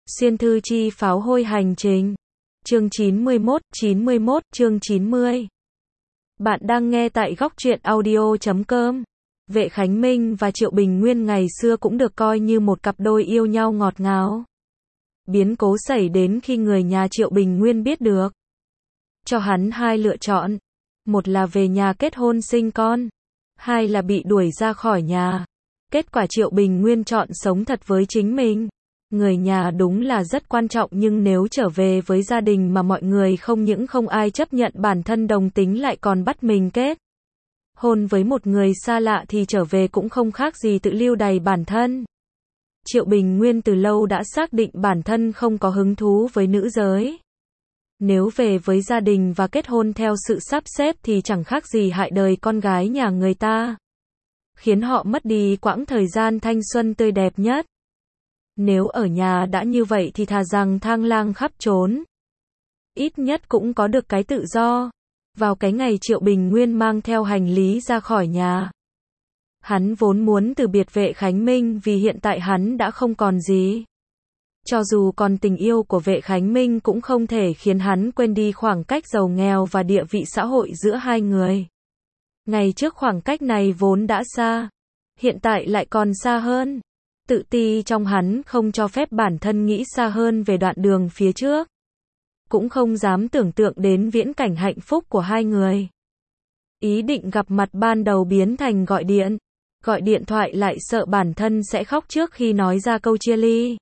Xuyên thư chi pháo hôi hành trình. Chương 91, chương 90. Bạn đang nghe tại góc truyện audio.com. Vệ Khánh Minh và Triệu Bình Nguyên ngày xưa cũng được coi như một cặp đôi yêu nhau ngọt ngào. Biến cố xảy đến khi người nhà Triệu Bình Nguyên biết được. Cho hắn hai lựa chọn. Một là về nhà kết hôn sinh con. Hai là bị đuổi ra khỏi nhà. Kết quả Triệu Bình Nguyên chọn sống thật với chính mình. Người nhà đúng là rất quan trọng, nhưng nếu trở về với gia đình mà mọi người không những không ai chấp nhận bản thân đồng tính lại còn bắt mình kết hôn với một người xa lạ thì trở về cũng không khác gì tự lưu đày bản thân. Triệu Bình Nguyên từ lâu đã xác định bản thân không có hứng thú với nữ giới. Nếu về với gia đình và kết hôn theo sự sắp xếp thì chẳng khác gì hại đời con gái nhà người ta, khiến họ mất đi quãng thời gian thanh xuân tươi đẹp nhất. Nếu ở nhà đã như vậy thì thà rằng thang lang khắp trốn, ít nhất cũng có được cái tự do. Vào cái ngày Triệu Bình Nguyên mang theo hành lý ra khỏi nhà, hắn vốn muốn từ biệt Vệ Khánh Minh vì hiện tại hắn đã không còn gì. Cho dù còn tình yêu của Vệ Khánh Minh cũng không thể khiến hắn quên đi khoảng cách giàu nghèo và địa vị xã hội giữa hai người. Ngày trước khoảng cách này vốn đã xa, hiện tại lại còn xa hơn. Tự ti trong hắn không cho phép bản thân nghĩ xa hơn về đoạn đường phía trước. Cũng không dám tưởng tượng đến viễn cảnh hạnh phúc của hai người. Ý định gặp mặt ban đầu biến thành gọi điện. Gọi điện thoại lại sợ bản thân sẽ khóc trước khi nói ra câu chia ly.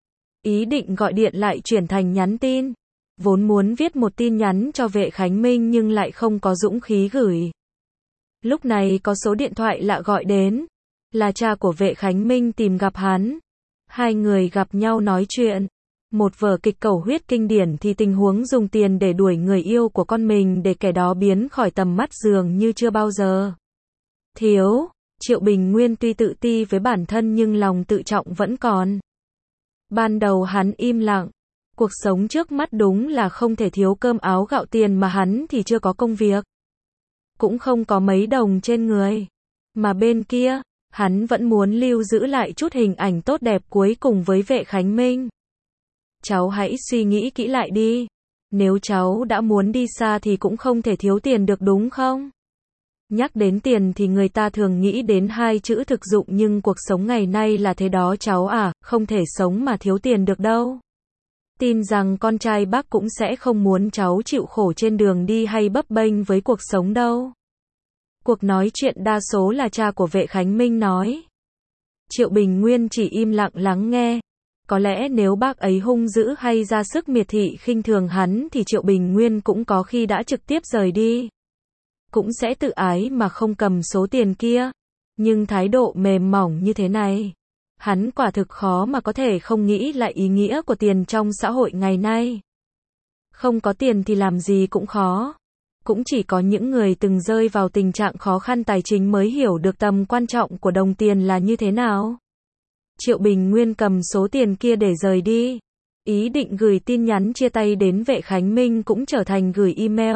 Ý định gọi điện lại chuyển thành nhắn tin. Vốn muốn viết một tin nhắn cho Vệ Khánh Minh nhưng lại không có dũng khí gửi. Lúc này có số điện thoại lạ gọi đến. Là cha của Vệ Khánh Minh tìm gặp hắn. Hai người gặp nhau nói chuyện. Một vở kịch cầu huyết kinh điển thì tình huống dùng tiền để đuổi người yêu của con mình để kẻ đó biến khỏi tầm mắt dường như chưa bao giờ thiếu. Triệu Bình Nguyên tuy tự ti với bản thân nhưng lòng tự trọng vẫn còn. Ban đầu hắn im lặng. Cuộc sống trước mắt đúng là không thể thiếu cơm áo gạo tiền, mà hắn thì chưa có công việc, cũng không có mấy đồng trên người. Mà bên kia, hắn vẫn muốn lưu giữ lại chút hình ảnh tốt đẹp cuối cùng với Vệ Khánh Minh. Cháu hãy suy nghĩ kỹ lại đi. Nếu cháu đã muốn đi xa thì cũng không thể thiếu tiền được, đúng không? Nhắc đến tiền thì người ta thường nghĩ đến hai chữ thực dụng, nhưng cuộc sống ngày nay là thế đó cháu à, không thể sống mà thiếu tiền được đâu. Tin rằng con trai bác cũng sẽ không muốn cháu chịu khổ trên đường đi hay bấp bênh với cuộc sống đâu. Cuộc nói chuyện đa số là cha của Vệ Khánh Minh nói. Triệu Bình Nguyên chỉ im lặng lắng nghe. Có lẽ nếu bác ấy hung dữ hay ra sức miệt thị khinh thường hắn thì Triệu Bình Nguyên cũng có khi đã trực tiếp rời đi. Cũng sẽ tự ái mà không cầm số tiền kia. Nhưng thái độ mềm mỏng như thế này, hắn quả thực khó mà có thể không nghĩ lại ý nghĩa của tiền trong xã hội ngày nay. Không có tiền thì làm gì cũng khó. Cũng chỉ có những người từng rơi vào tình trạng khó khăn tài chính mới hiểu được tầm quan trọng của đồng tiền là như thế nào. Triệu Bình Nguyên cầm số tiền kia để rời đi. Ý định gửi tin nhắn chia tay đến Vệ Khánh Minh cũng trở thành gửi email.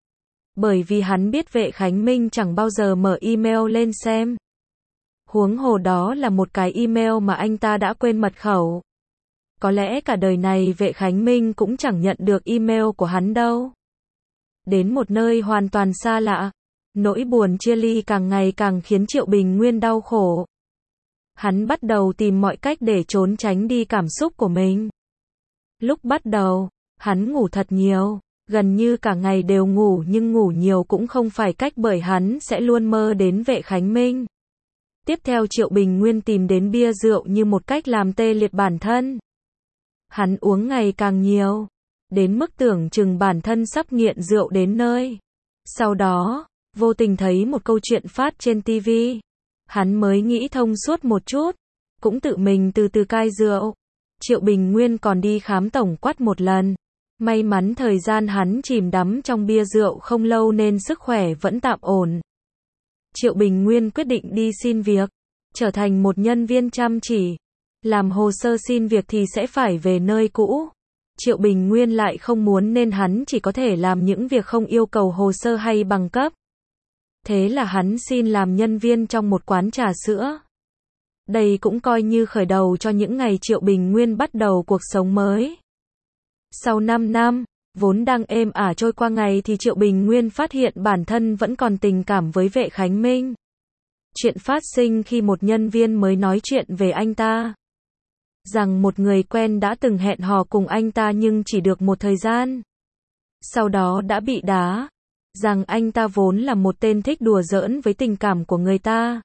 Bởi vì hắn biết Vệ Khánh Minh chẳng bao giờ mở email lên xem. Huống hồ đó là một cái email mà anh ta đã quên mật khẩu. Có lẽ cả đời này Vệ Khánh Minh cũng chẳng nhận được email của hắn đâu. Đến một nơi hoàn toàn xa lạ, nỗi buồn chia ly càng ngày càng khiến Triệu Bình Nguyên đau khổ. Hắn bắt đầu tìm mọi cách để trốn tránh đi cảm xúc của mình. Lúc bắt đầu, hắn ngủ thật nhiều, gần như cả ngày đều ngủ, nhưng ngủ nhiều cũng không phải cách, bởi hắn sẽ luôn mơ đến Vệ Khánh Minh. Tiếp theo Triệu Bình Nguyên tìm đến bia rượu như một cách làm tê liệt bản thân. Hắn uống ngày càng nhiều, đến mức tưởng chừng bản thân sắp nghiện rượu đến nơi. Sau đó, vô tình thấy một câu chuyện phát trên TV. Hắn mới nghĩ thông suốt một chút, cũng tự mình từ từ cai rượu. Triệu Bình Nguyên còn đi khám tổng quát một lần. May mắn thời gian hắn chìm đắm trong bia rượu không lâu nên sức khỏe vẫn tạm ổn. Triệu Bình Nguyên quyết định đi xin việc, trở thành một nhân viên chăm chỉ. Làm hồ sơ xin việc thì sẽ phải về nơi cũ. Triệu Bình Nguyên lại không muốn nên hắn chỉ có thể làm những việc không yêu cầu hồ sơ hay bằng cấp. Thế là hắn xin làm nhân viên trong một quán trà sữa. Đây cũng coi như khởi đầu cho những ngày Triệu Bình Nguyên bắt đầu cuộc sống mới. Sau 5 năm, vốn đang êm ả trôi qua ngày thì Triệu Bình Nguyên phát hiện bản thân vẫn còn tình cảm với Vệ Khánh Minh. Chuyện phát sinh khi một nhân viên mới nói chuyện về anh ta. Rằng một người quen đã từng hẹn hò cùng anh ta nhưng chỉ được một thời gian. Sau đó đã bị đá. Rằng anh ta vốn là một tên thích đùa giỡn với tình cảm của người ta.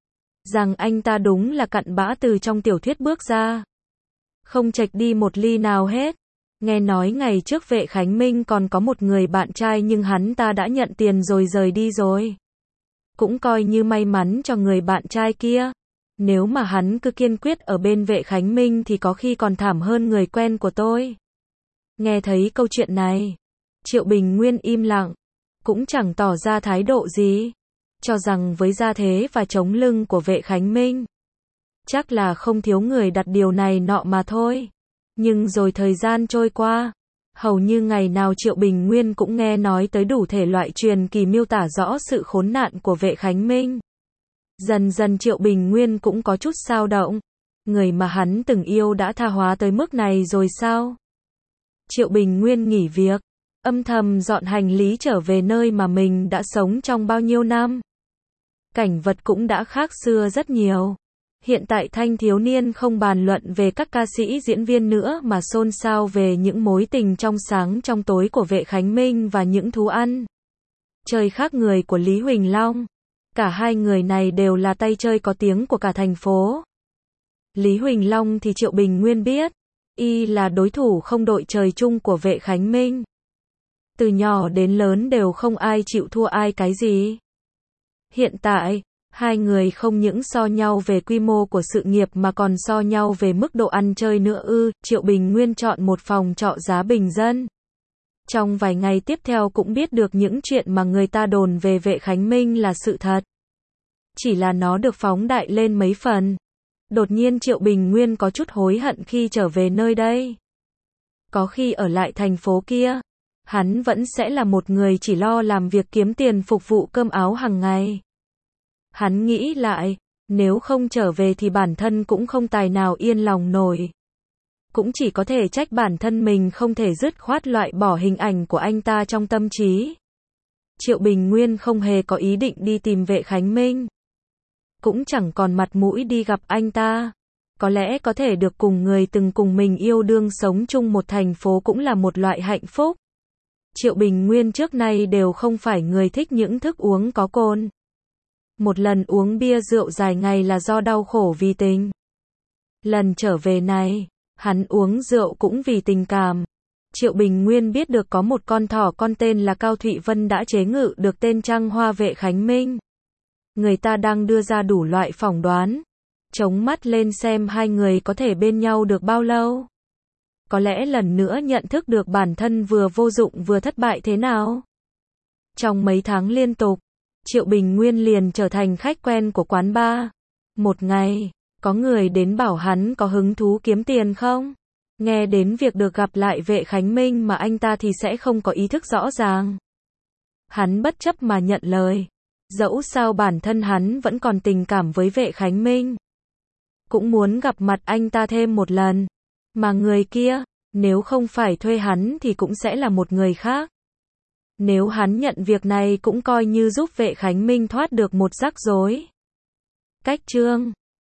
Rằng anh ta đúng là cặn bã từ trong tiểu thuyết bước ra. Không chệch đi một ly nào hết. Nghe nói ngày trước Vệ Khánh Minh còn có một người bạn trai nhưng hắn ta đã nhận tiền rồi rời đi rồi. Cũng coi như may mắn cho người bạn trai kia. Nếu mà hắn cứ kiên quyết ở bên Vệ Khánh Minh thì có khi còn thảm hơn người quen của tôi. Nghe thấy câu chuyện này, Triệu Bình Nguyên im lặng, cũng chẳng tỏ ra thái độ gì, cho rằng với gia thế và chống lưng của Vệ Khánh Minh, chắc là không thiếu người đặt điều này nọ mà thôi. Nhưng rồi thời gian trôi qua, hầu như ngày nào Triệu Bình Nguyên cũng nghe nói tới đủ thể loại truyền kỳ miêu tả rõ sự khốn nạn của Vệ Khánh Minh. Dần dần Triệu Bình Nguyên cũng có chút xao động. Người mà hắn từng yêu đã tha hóa tới mức này rồi sao? Triệu Bình Nguyên nghỉ việc, âm thầm dọn hành lý trở về nơi mà mình đã sống trong bao nhiêu năm. Cảnh vật cũng đã khác xưa rất nhiều. Hiện tại thanh thiếu niên không bàn luận về các ca sĩ diễn viên nữa mà xôn xao về những mối tình trong sáng trong tối của Vệ Khánh Minh và những thú ăn chơi khác người của Lý Huỳnh Long. Cả hai người này đều là tay chơi có tiếng của cả thành phố. Lý Huỳnh Long thì Triệu Bình Nguyên biết, y là đối thủ không đội trời chung của Vệ Khánh Minh. Từ nhỏ đến lớn đều không ai chịu thua ai cái gì. Hiện tại, hai người không những so nhau về quy mô của sự nghiệp mà còn so nhau về mức độ ăn chơi nữa ư. Triệu Bình Nguyên chọn một phòng trọ giá bình dân. Trong vài ngày tiếp theo cũng biết được những chuyện mà người ta đồn về Vệ Khánh Minh là sự thật. Chỉ là nó được phóng đại lên mấy phần. Đột nhiên Triệu Bình Nguyên có chút hối hận khi trở về nơi đây. Có khi ở lại thành phố kia, hắn vẫn sẽ là một người chỉ lo làm việc kiếm tiền phục vụ cơm áo hàng ngày. Hắn nghĩ lại, nếu không trở về thì bản thân cũng không tài nào yên lòng nổi. Cũng chỉ có thể trách bản thân mình không thể dứt khoát loại bỏ hình ảnh của anh ta trong tâm trí. Triệu Bình Nguyên không hề có ý định đi tìm Vệ Khánh Minh. Cũng chẳng còn mặt mũi đi gặp anh ta. Có lẽ có thể được cùng người từng cùng mình yêu đương sống chung một thành phố cũng là một loại hạnh phúc. Triệu Bình Nguyên trước nay đều không phải người thích những thức uống có cồn. Một lần uống bia rượu dài ngày là do đau khổ vì tình. Lần trở về này, hắn uống rượu cũng vì tình cảm. Triệu Bình Nguyên biết được có một con thỏ con tên là Cao Thụy Vân đã chế ngự được tên trăng hoa Vệ Khánh Minh. Người ta đang đưa ra đủ loại phỏng đoán, chống mắt lên xem hai người có thể bên nhau được bao lâu. Có lẽ lần nữa nhận thức được bản thân vừa vô dụng vừa thất bại thế nào. Trong mấy tháng liên tục, Triệu Bình Nguyên liền trở thành khách quen của quán bar. Một ngày, có người đến bảo hắn có hứng thú kiếm tiền không? Nghe đến việc được gặp lại Vệ Khánh Minh mà anh ta thì sẽ không có ý thức rõ ràng. Hắn bất chấp mà nhận lời. Dẫu sao bản thân hắn vẫn còn tình cảm với Vệ Khánh Minh. Cũng muốn gặp mặt anh ta thêm một lần. Mà người kia, nếu không phải thuê hắn thì cũng sẽ là một người khác. Nếu hắn nhận việc này cũng coi như giúp Vệ Khánh Minh thoát được một rắc rối. Cách chương